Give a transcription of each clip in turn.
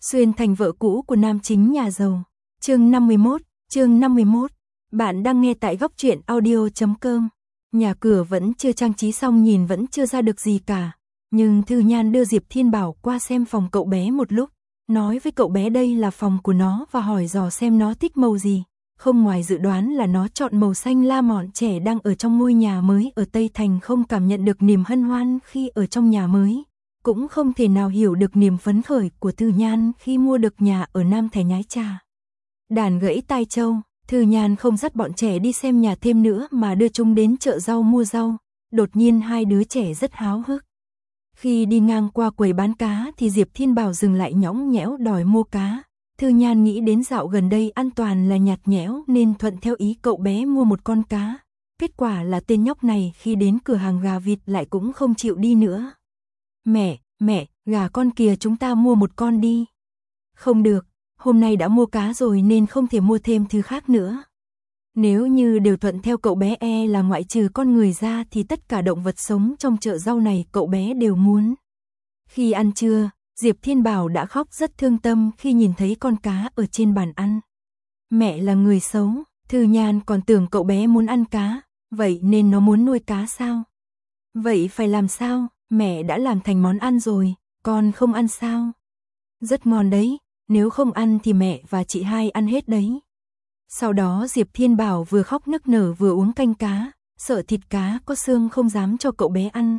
Xuyên thành vợ cũ của nam chính nhà giàu. Chương 51. Bạn đang nghe tại góc truyện audio.com. Nhà cửa vẫn chưa trang trí xong, nhìn vẫn chưa ra được gì cả. Nhưng Thư Nhan đưa Diệp Thiên Bảo qua xem phòng cậu bé một lúc, nói với cậu bé đây là phòng của nó và hỏi dò xem nó thích màu gì. Không ngoài dự đoán là nó chọn màu xanh lam. Bọn trẻ đang ở trong ngôi nhà mới ở Tây Thành không cảm nhận được niềm hân hoan khi ở trong nhà mới, cũng không thể nào hiểu được niềm phấn khởi của Thư Nhan khi mua được nhà ở Nam Thẻ Nhái Trà. Đàn gãy tai châu, Thư Nhan không dắt bọn trẻ đi xem nhà thêm nữa mà đưa chúng đến chợ rau mua rau. Đột nhiên hai đứa trẻ rất háo hức. Khi đi ngang qua quầy bán cá thì Diệp Thiên Bảo dừng lại nhõng nhẽo đòi mua cá. Thư Nhan nghĩ đến dạo gần đây an toàn là nhạt nhẽo nên thuận theo ý cậu bé mua một con cá. Kết quả là tên nhóc này khi đến cửa hàng gà vịt lại cũng không chịu đi nữa. Mẹ, gà con kìa, chúng ta mua một con đi. Không được, hôm nay đã mua cá rồi nên không thể mua thêm thứ khác nữa. Nếu như đều thuận theo cậu bé là ngoại trừ con người ra thì tất cả động vật sống trong chợ rau này cậu bé đều muốn. Khi ăn trưa, Diệp Thiên Bảo đã khóc rất thương tâm khi nhìn thấy con cá ở trên bàn ăn. Mẹ là người xấu, Thư Nhan còn tưởng cậu bé muốn ăn cá, vậy nên nó muốn nuôi cá sao? Vậy phải làm sao? Mẹ đã làm thành món ăn rồi, con không ăn sao? Rất ngon đấy, nếu không ăn thì mẹ và chị hai ăn hết đấy. Sau đó Diệp Thiên Bảo vừa khóc nức nở vừa uống canh cá, sợ thịt cá có xương không dám cho cậu bé ăn.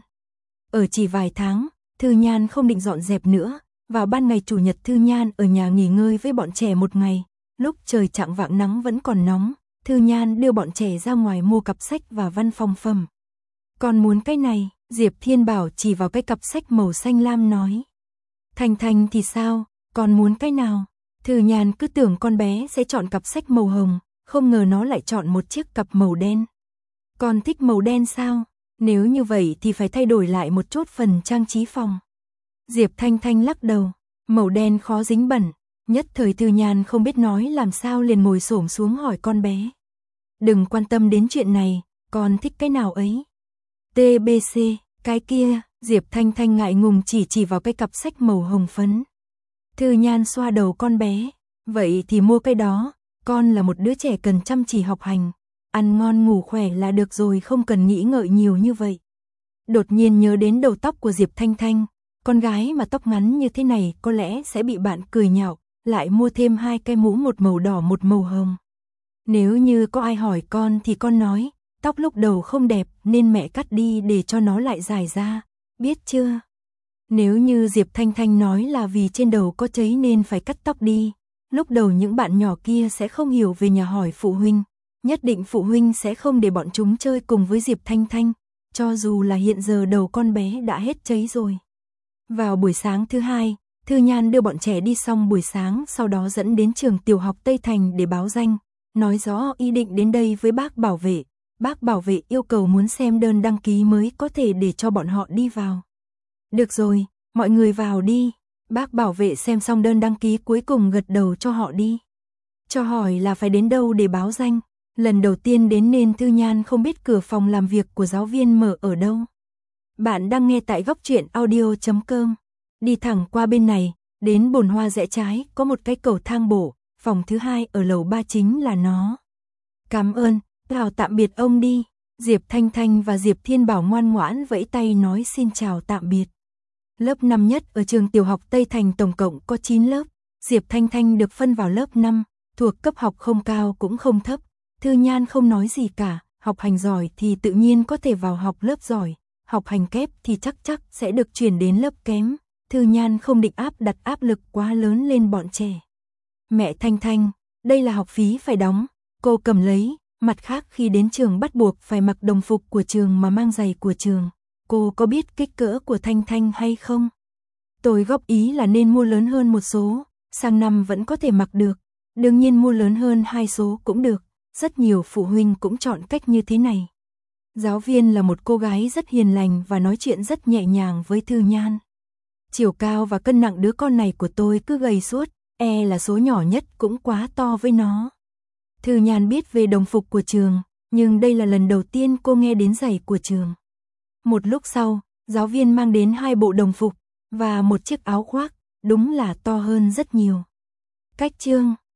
Ở chỉ vài tháng, Thư Nhan không định dọn dẹp nữa. Vào ban ngày chủ nhật Thư Nhan ở nhà nghỉ ngơi với bọn trẻ một ngày. Lúc trời chạng vạng nắng vẫn còn nóng, Thư Nhan đưa bọn trẻ ra ngoài mua cặp sách và văn phòng phẩm. Con muốn cái này, Diệp Thiên Bảo chỉ vào cái cặp sách màu xanh lam nói. Thành Thành thì sao, con muốn cái nào? Thư Nhan cứ tưởng con bé sẽ chọn cặp sách màu hồng, không ngờ nó lại chọn một chiếc cặp màu đen. Con thích màu đen sao? Nếu như vậy thì phải thay đổi lại một chút phần trang trí phòng. Diệp Thanh Thanh lắc đầu, màu đen khó dính bẩn. Nhất thời Thư Nhan không biết nói làm sao liền ngồi xổm xuống hỏi con bé. Đừng quan tâm đến chuyện này, con thích cái nào ấy? TBC, cái kia, Diệp Thanh Thanh ngại ngùng chỉ vào cái cặp sách màu hồng phấn. Thư Nhan xoa đầu con bé, vậy thì mua cái đó, con là một đứa trẻ cần chăm chỉ học hành, ăn ngon ngủ khỏe là được rồi, không cần nghĩ ngợi nhiều như vậy. Đột nhiên nhớ đến đầu tóc của Diệp Thanh Thanh, con gái mà tóc ngắn như thế này có lẽ sẽ bị bạn cười nhạo, lại mua thêm hai cái mũ, một màu đỏ một màu hồng. Nếu như có ai hỏi con thì con nói, tóc lúc đầu không đẹp nên mẹ cắt đi để cho nó lại dài ra, biết chưa? Nếu như Diệp Thanh Thanh nói là vì trên đầu có cháy nên phải cắt tóc đi, lúc đầu những bạn nhỏ kia sẽ không hiểu, về nhà hỏi phụ huynh, nhất định phụ huynh sẽ không để bọn chúng chơi cùng với Diệp Thanh Thanh, cho dù là hiện giờ đầu con bé đã hết cháy rồi. Vào buổi sáng thứ hai, Thư Nhan đưa bọn trẻ đi xong buổi sáng, sau đó dẫn đến trường tiểu học Tây Thành để báo danh, nói rõ ý định đến đây với bác bảo vệ. Bác bảo vệ yêu cầu muốn xem đơn đăng ký mới có thể để cho bọn họ đi vào. Được rồi, mọi người vào đi. Bác bảo vệ xem xong đơn đăng ký cuối cùng gật đầu cho họ đi. Cho hỏi là phải đến đâu để báo danh. Lần đầu tiên đến nên Thư Nhan không biết cửa phòng làm việc của giáo viên mở ở đâu. Bạn đang nghe tại góc truyện audio.com. Đi thẳng qua bên này, đến bồn hoa rẽ trái, có một cái cầu thang bộ, phòng thứ hai ở lầu 3 chính là nó. Cảm ơn, chào tạm biệt ông đi. Diệp Thanh Thanh và Diệp Thiên Bảo ngoan ngoãn vẫy tay nói xin chào tạm biệt. Lớp 5 nhất ở trường tiểu học Tây Thành tổng cộng có 9 lớp. Diệp Thanh Thanh được phân vào lớp 5, thuộc cấp học không cao cũng không thấp. Thư Nhan không nói gì cả, học hành giỏi thì tự nhiên có thể vào học lớp giỏi, học hành kém thì chắc sẽ được chuyển đến lớp kém. Thư Nhan không định đặt áp lực quá lớn lên bọn trẻ. Mẹ Thanh Thanh, đây là học phí phải đóng, cô cầm lấy. Mặt khác khi đến trường bắt buộc phải mặc đồng phục của trường mà mang giày của trường. Cô có biết kích cỡ của Thanh Thanh hay không? Tôi góp ý là nên mua lớn hơn một số, sang năm vẫn có thể mặc được. Đương nhiên mua lớn hơn 2 số cũng được, rất nhiều phụ huynh cũng chọn cách như thế này. Giáo viên là một cô gái rất hiền lành và nói chuyện rất nhẹ nhàng với Thư Nhan. Chiều cao và cân nặng đứa con này của tôi cứ gầy suốt, là số nhỏ nhất cũng quá to với nó. Thư Nhan biết về đồng phục của trường, nhưng đây là lần đầu tiên cô nghe đến giày của trường. Một lúc sau, giáo viên mang đến 2 bộ đồng phục và một chiếc áo khoác. đúng là to hơn rất nhiều. Cách chương